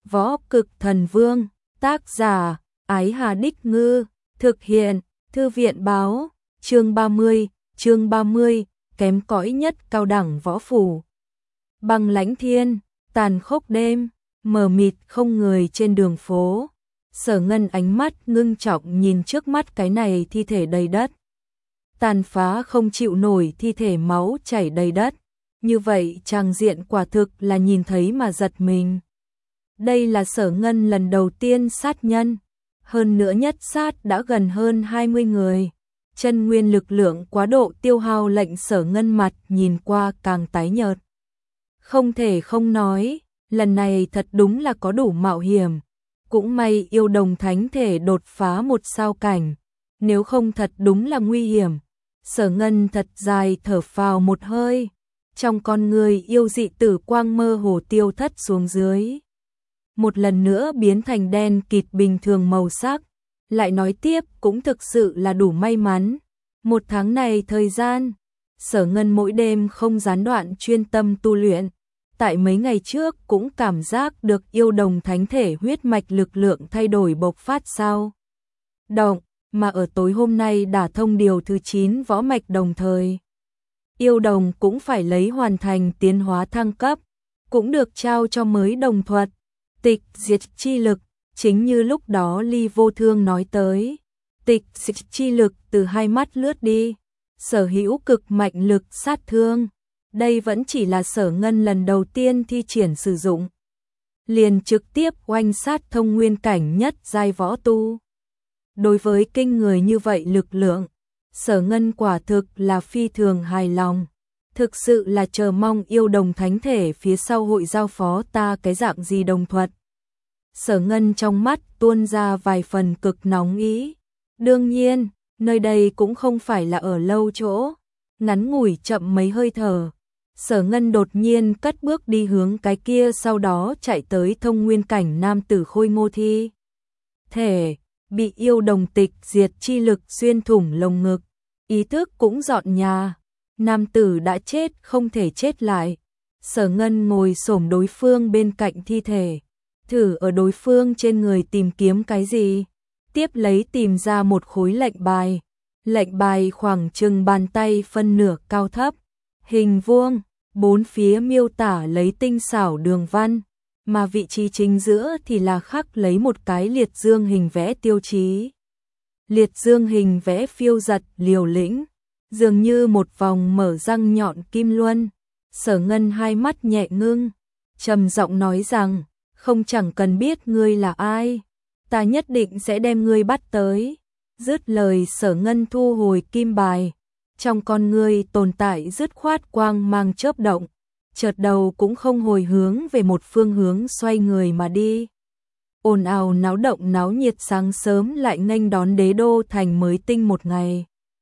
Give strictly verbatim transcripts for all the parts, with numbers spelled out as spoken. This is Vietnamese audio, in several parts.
Võ Cực Thần Vương, tác giả, Ái Hà Đích Ngư, thực hiện, Thư viện báo, chương ba mươi, chương ba mươi, kém cỏi nhất cao đẳng võ phủ. Băng lãnh thiên, tàn khốc đêm, mờ mịt không người trên đường phố. Sở Ngân ánh mắt ngưng trọng nhìn trước mắt cái này thi thể đầy đất. Tàn phá không chịu nổi thi thể, máu chảy đầy đất. Như vậy tràng diện quả thực là nhìn thấy mà giật mình. Đây là Sở Ngân lần đầu tiên sát nhân, hơn nữa nhất sát đã gần hơn hai mươi người. Chân nguyên lực lượng quá độ tiêu hao lệnh Sở Ngân mặt nhìn qua càng tái nhợt. Không thể không nói, lần này thật đúng là có đủ mạo hiểm. Cũng may yêu đồng thánh thể đột phá một sao cảnh, nếu không thật đúng là nguy hiểm. Sở Ngân thật dài thở phào một hơi, trong con người yêu dị tử quang mơ hồ tiêu thất xuống dưới. Một lần nữa biến thành đen kịt bình thường màu sắc. Lại nói tiếp cũng thực sự là đủ may mắn. Một tháng này thời gian, Sở Ngân mỗi đêm không gián đoạn chuyên tâm tu luyện. Tại mấy ngày trước cũng cảm giác được yêu đồng thánh thể huyết mạch lực lượng thay đổi bộc phát sao động, mà ở tối hôm nay đả thông điều thứ chín võ mạch đồng thời. Yêu đồng cũng phải lấy hoàn thành tiến hóa thăng cấp, cũng được trao cho mới đồng thuật, tịch diệt chi lực, chính như lúc đó Ly Vô Thương nói tới. Tịch diệt chi lực từ hai mắt lướt đi, sở hữu cực mạnh lực sát thương. Đây vẫn chỉ là Sở Ngân lần đầu tiên thi triển sử dụng, liền trực tiếp oanh sát thông nguyên cảnh nhất giai võ tu. Đối với kinh người như vậy lực lượng, Sở Ngân quả thực là phi thường hài lòng. Thực sự là chờ mong yêu đồng thánh thể phía sau hội giao phó ta cái dạng gì đồng thuật. Sở Ngân trong mắt tuôn ra vài phần cực nóng ý. Đương nhiên, nơi đây cũng không phải là ở lâu chỗ. Ngắn ngủi chậm mấy hơi thở, Sở Ngân đột nhiên cất bước đi hướng cái kia, sau đó chạy tới thông nguyên cảnh nam tử khôi ngô thi thể, bị yêu đồng tịch diệt chi lực xuyên thủng lồng ngực, ý thức cũng dọn nhà. Nam tử đã chết không thể chết lại. Sở Ngân ngồi xổm đối phương bên cạnh thi thể, thử ở đối phương trên người tìm kiếm cái gì, tiếp lấy tìm ra một khối lệnh bài. Lệnh bài khoảng chừng bàn tay phân nửa cao thấp, hình vuông, bốn phía miêu tả lấy tinh xảo đường văn, mà vị trí chính giữa thì là khắc lấy một cái liệt dương hình vẽ tiêu chí. Liệt dương hình vẽ phiêu giật liều lĩnh, dường như một vòng mở răng nhọn kim luân. Sở Ngân hai mắt nhẹ ngưng, trầm giọng nói rằng, không chẳng cần biết ngươi là ai, ta nhất định sẽ đem ngươi bắt tới. Dứt lời Sở Ngân thu hồi kim bài, trong con ngươi tồn tại dứt khoát quang mang chớp động, chợt đầu cũng không hồi hướng về một phương hướng xoay người mà đi. Ồn ào náo động náo nhiệt sáng sớm lại nghênh đón đế đô thành mới tinh một ngày.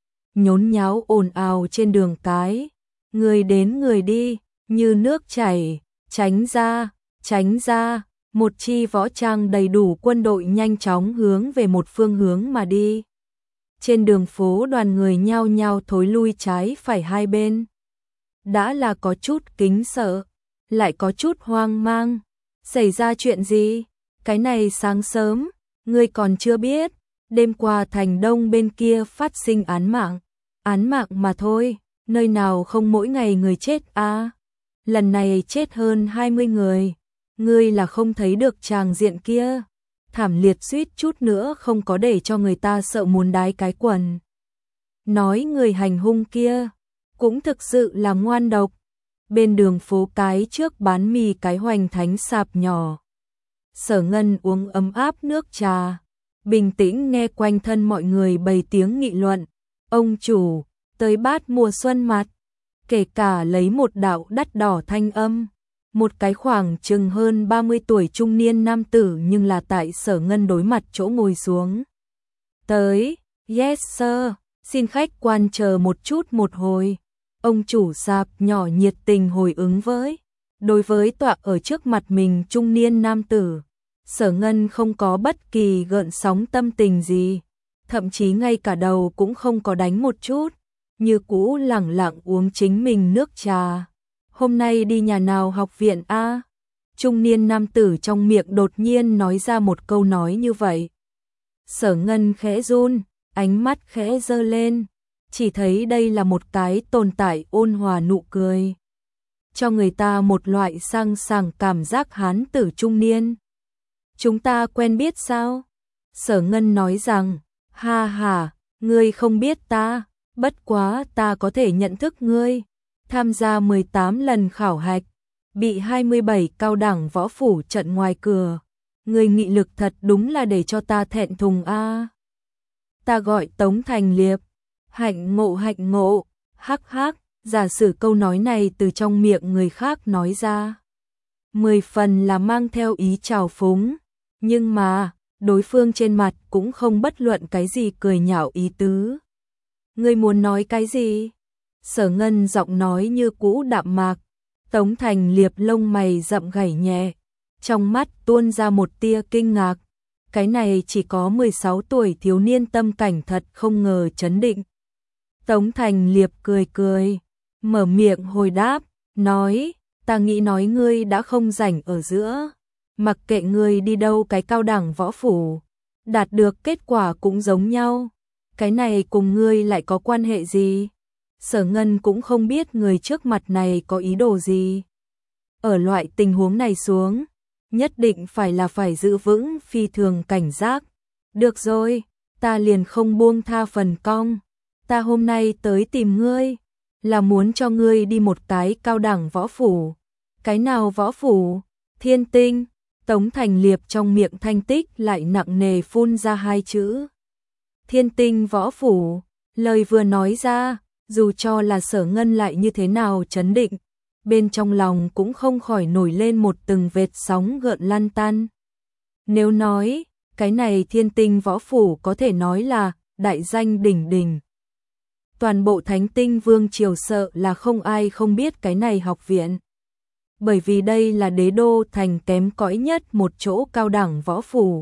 Nhốn nháo ồn ào trên đường cái, người đến người đi, như nước chảy, tránh ra, tránh ra, một chi võ trang đầy đủ quân đội nhanh chóng hướng về một phương hướng mà đi. Trên đường phố đoàn người nhao nhao thối lui trái phải hai bên. Đã là có chút kính sợ, lại có chút hoang mang. Xảy ra chuyện gì? Cái này sáng sớm, ngươi còn chưa biết, đêm qua thành đông bên kia phát sinh án mạng. Án mạng mà thôi, nơi nào không mỗi ngày người chết à? Lần này chết hơn hai mươi người, ngươi là không thấy được tràng diện kia. Thảm liệt suýt chút nữa không có để cho người ta sợ muốn đái cái quần. Nói người hành hung kia cũng thực sự là ngoan độc. Bên đường phố cái trước bán mì cái hoành thánh sạp nhỏ, Sở Ngân uống ấm áp nước trà, bình tĩnh nghe quanh thân mọi người bày tiếng nghị luận. Ông chủ, tới bát mùa xuân mặt, kể cả lấy một đạo đắt đỏ thanh âm. Một cái khoảng chừng hơn ba mươi tuổi trung niên nam tử nhưng là tại Sở Ngân đối mặt chỗ ngồi xuống. Tới, yes sir, xin khách quan chờ một chút một hồi. Ông chủ sạp nhỏ nhiệt tình hồi ứng với. Đối với tọa ở trước mặt mình trung niên nam tử, Sở Ngân không có bất kỳ gợn sóng tâm tình gì, thậm chí ngay cả đầu cũng không có đánh một chút, như cũ lẳng lặng uống chính mình nước trà. Hôm nay đi nhà nào học viện a? Trung niên nam tử trong miệng đột nhiên nói ra một câu nói như vậy. Sở Ngân khẽ run, ánh mắt khẽ giơ lên, chỉ thấy đây là một cái tồn tại ôn hòa nụ cười, cho người ta một loại sang sảng cảm giác hán tử trung niên. Chúng ta quen biết sao? Sở Ngân nói rằng, ha ha, ngươi không biết ta, bất quá ta có thể nhận thức ngươi. Tham gia mười tám lần khảo hạch, bị hai mươi bảy cao đẳng võ phủ trận ngoài cửa. Ngươi nghị lực thật đúng là để cho ta thẹn thùng a. À. Ta gọi Tống Thành Liệp, hạnh ngộ hạnh ngộ, hắc hắc, giả sử câu nói này từ trong miệng người khác nói ra. Mười phần là mang theo ý trào phúng, nhưng mà, đối phương trên mặt cũng không bất luận cái gì cười nhạo ý tứ. Ngươi muốn nói cái gì? Sở Ngân giọng nói như cũ đạm mạc. Tống Thành Liệp lông mày rậm gảy nhẹ, trong mắt tuôn ra một tia kinh ngạc. Cái này chỉ có mười sáu tuổi thiếu niên tâm cảnh thật không ngờ chấn định. Tống Thành Liệp cười cười, mở miệng hồi đáp, nói, ta nghĩ nói ngươi đã không rảnh ở giữa. Mặc kệ ngươi đi đâu cái cao đẳng võ phủ, đạt được kết quả cũng giống nhau. Cái này cùng ngươi lại có quan hệ gì? Sở Ngân cũng không biết người trước mặt này có ý đồ gì. Ở loại tình huống này xuống, nhất định phải là phải giữ vững phi thường cảnh giác. Được rồi, ta liền không buông tha phần cong. Ta hôm nay tới tìm ngươi, là muốn cho ngươi đi một cái cao đẳng võ phủ. Cái nào võ phủ? Thiên Tinh. Tống Thành Liệp trong miệng thanh tích lại nặng nề phun ra hai chữ. Thiên Tinh võ phủ. Lời vừa nói ra, dù cho là Sở Ngân lại như thế nào chấn định, bên trong lòng cũng không khỏi nổi lên một từng vệt sóng gợn lăn tăn. Nếu nói, cái này Thiên Tinh võ phủ có thể nói là đại danh đỉnh đỉnh. Toàn bộ Thánh Tinh Vương triều sợ là không ai không biết cái này học viện. Bởi vì đây là đế đô thành kém cỏi nhất một chỗ cao đẳng võ phủ.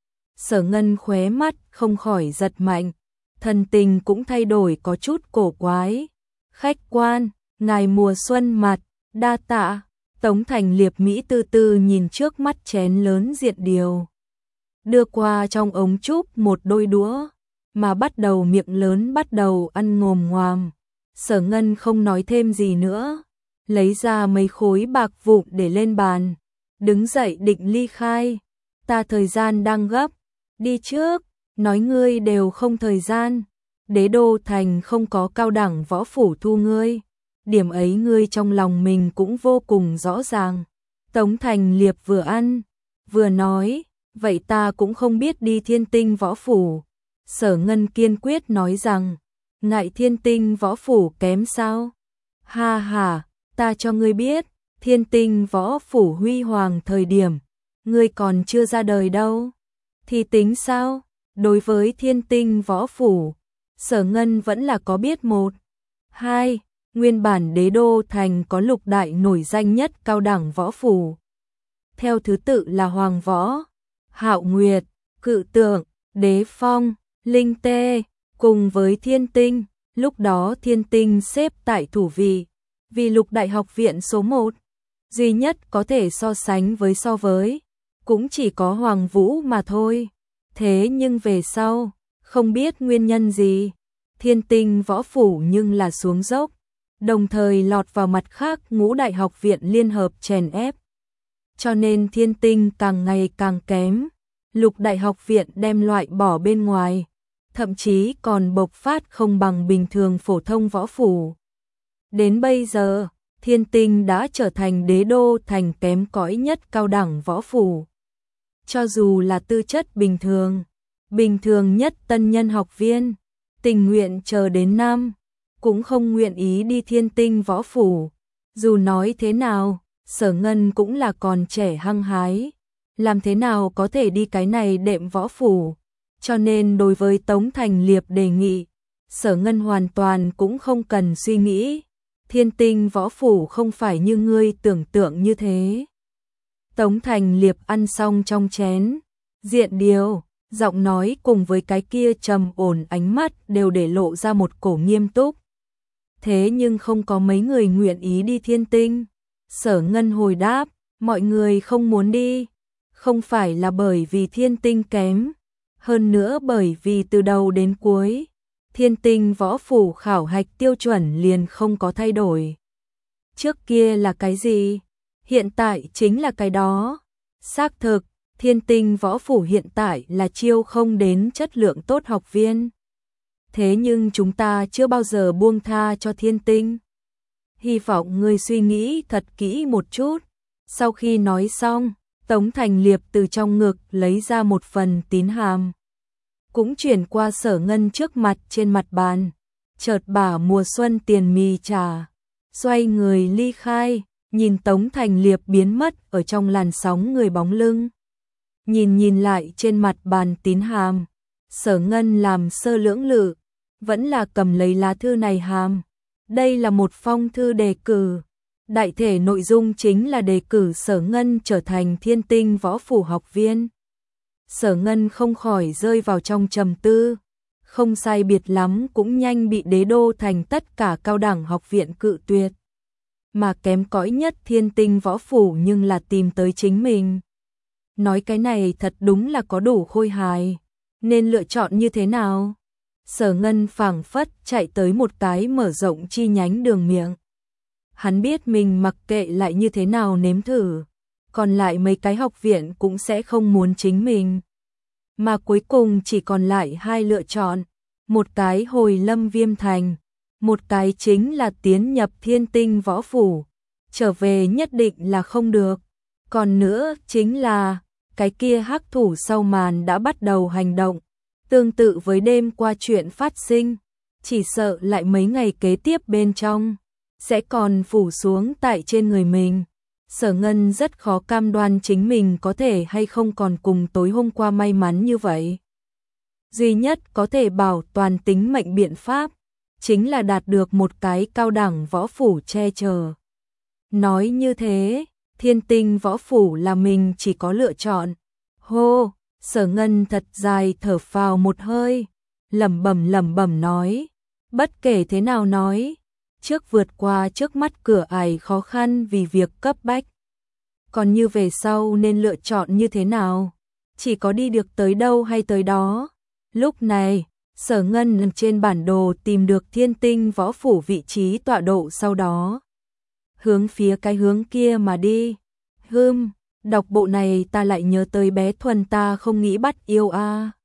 Sở Ngân khóe mắt không khỏi giật mạnh, thần tình cũng thay đổi có chút cổ quái. Khách quan, ngài mùa xuân mặt, đa tạ. Tống Thành Liệp Mỹ từ từ nhìn trước mắt chén lớn diện điều, đưa qua trong ống trúc một đôi đũa, mà bắt đầu miệng lớn bắt đầu ăn ngồm ngoàm. Sở Ngân không nói thêm gì nữa, lấy ra mấy khối bạc vụn để lên bàn, đứng dậy định ly khai. Ta thời gian đang gấp, đi trước. Nói ngươi đều không thời gian, đế đô thành không có cao đẳng võ phủ thu ngươi, điểm ấy ngươi trong lòng mình cũng vô cùng rõ ràng. Tống Thành Liệp vừa ăn, vừa nói, vậy ta cũng không biết đi Thiên Tinh võ phủ. Sở Ngân kiên quyết nói rằng, ngại Thiên Tinh võ phủ kém sao? Ha ha, ta cho ngươi biết, Thiên Tinh võ phủ huy hoàng thời điểm, ngươi còn chưa ra đời đâu. Thì tính sao? Đối với Thiên Tinh võ phủ, Sở Ngân vẫn là có biết một. Hai, nguyên bản đế đô thành có lục đại nổi danh nhất cao đẳng võ phủ. Theo thứ tự là Hoàng Võ, Hạo Nguyệt, Cự Tượng, Đế Phong, Linh Tê, cùng với Thiên Tinh. Lúc đó Thiên Tinh xếp tại thủ vị, vì lục đại học viện số một, duy nhất có thể so sánh với so với, cũng chỉ có Hoàng Vũ mà thôi. Thế nhưng về sau, không biết nguyên nhân gì, Thiên Tinh võ phủ nhưng là xuống dốc, đồng thời lọt vào mặt khác ngũ đại học viện liên hợp chèn ép. Cho nên Thiên Tinh càng ngày càng kém, lục đại học viện đem loại bỏ bên ngoài, thậm chí còn bộc phát không bằng bình thường phổ thông võ phủ. Đến bây giờ, Thiên Tinh đã trở thành đế đô thành kém cỏi nhất cao đẳng võ phủ. Cho dù là tư chất bình thường, bình thường nhất tân nhân học viên, tình nguyện chờ đến năm, cũng không nguyện ý đi Thiên Tinh võ phủ. Dù nói thế nào, Sở Ngân cũng là còn trẻ hăng hái, làm thế nào có thể đi cái này đệm võ phủ. Cho nên đối với Tống Thành Liệp đề nghị, Sở Ngân hoàn toàn cũng không cần suy nghĩ. Thiên Tinh võ phủ không phải như ngươi tưởng tượng như thế. Tống Thành Liệp ăn xong trong chén, diện điều, giọng nói cùng với cái kia trầm ổn ánh mắt đều để lộ ra một cổ nghiêm túc. Thế nhưng không có mấy người nguyện ý đi Thiên Tinh. Sở Ngân hồi đáp, Mọi người không muốn đi, không phải là bởi vì thiên tinh kém, hơn nữa bởi vì từ đầu đến cuối, thiên tinh võ phủ khảo hạch tiêu chuẩn liền không có thay đổi. Trước kia là cái gì? Hiện tại chính là cái đó. Xác thực, thiên tinh võ phủ hiện tại là chiêu không đến chất lượng tốt học viên. Thế nhưng chúng ta chưa bao giờ buông tha cho thiên tinh. Hy vọng ngươi suy nghĩ thật kỹ một chút. Sau khi nói xong, Tống Thành Liệp từ trong ngực lấy ra một phần tín hàm. Cũng chuyển qua Sở Ngân trước mặt trên mặt bàn. Chợt bả mùa xuân tiền mì trà. Xoay người ly khai, nhìn Tống Thành Liệp biến mất ở trong làn sóng người bóng lưng. Nhìn nhìn lại trên mặt bàn tín hàm. Sở Ngân làm sơ lưỡng lự, vẫn là cầm lấy lá thư này hàm. Đây là một phong thư đề cử. Đại thể nội dung chính là đề cử Sở Ngân trở thành thiên tinh võ phủ học viên. Sở Ngân không khỏi rơi vào trong trầm tư. Không sai biệt lắm cũng nhanh bị đế đô thành tất cả cao đẳng học viện cự tuyệt. Mà kém cỏi nhất thiên tinh võ phủ nhưng là tìm tới chính mình. Nói cái này thật đúng là có đủ khôi hài. Nên lựa chọn như thế nào? Sở Ngân phảng phất chạy tới một cái mở rộng chi nhánh đường miệng. Hắn biết mình mặc kệ lại như thế nào nếm thử, còn lại mấy cái học viện cũng sẽ không muốn chính mình. Mà cuối cùng chỉ còn lại hai lựa chọn, một cái hồi Lâm Viêm Thành, một cái chính là tiến nhập thiên tinh võ phủ, trở về nhất định là không được. Còn nữa chính là, cái kia hắc thủ sau màn đã bắt đầu hành động, tương tự với đêm qua chuyện phát sinh, chỉ sợ lại mấy ngày kế tiếp bên trong sẽ còn phủ xuống tại trên người mình. Sở Ngân rất khó cam đoan chính mình có thể hay không còn cùng tối hôm qua may mắn như vậy. Duy nhất có thể bảo toàn tính mệnh biện pháp, chính là đạt được một cái cao đẳng võ phủ che chở. Nói như thế, thiên tinh võ phủ là mình chỉ có lựa chọn. Hô, Sở Ngân thật dài thở phào một hơi, lẩm bẩm lẩm bẩm nói, bất kể thế nào nói, trước vượt qua trước mắt cửa ải khó khăn vì việc cấp bách. Còn như về sau nên lựa chọn như thế nào? Chỉ có đi được tới đâu hay tới đó. Lúc này, Sở Ngân trên bản đồ tìm được thiên tinh võ phủ vị trí tọa độ, sau đó hướng phía cái hướng kia mà đi. Hừm, đọc bộ này ta lại nhớ tới bé Thuần ta không nghĩ bắt yêu a. À.